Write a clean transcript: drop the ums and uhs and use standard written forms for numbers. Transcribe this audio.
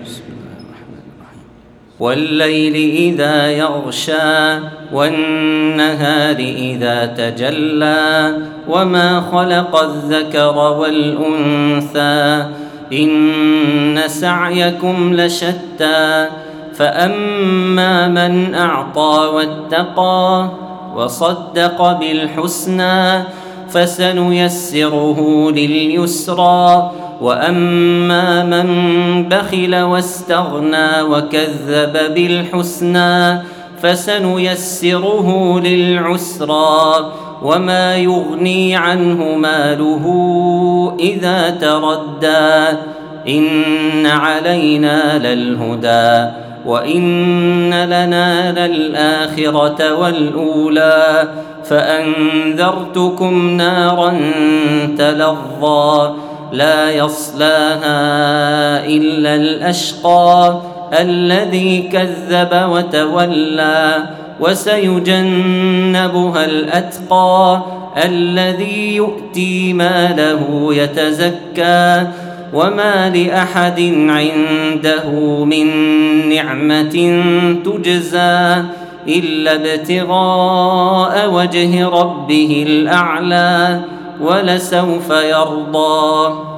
بسم الله الرحمن الرحيم. والليل إذا يغشى والنهار إذا تجلى وما خلق الذكر والأنثى إن سعيكم لشتى فأما من أعطى واتقى وصدق بالحسنى فسنيسره لليسرى وأما من بخل واستغنى وكذب بالحسنى فسنيسره للعسرى وما يغني عنه ماله إذا تردى إن علينا للهدى وإن لنا للآخرة والأولى فأنذرتكم نارا تلظى لا يصلاها إلا الأشقى الذي كذب وتولى وسيجنبها الأتقى الذي يؤتي ماله يتزكى وما لأحد عنده من نعمة تجزى إلا ابتغاء وجه ربه الأعلى ولسوف يرضى.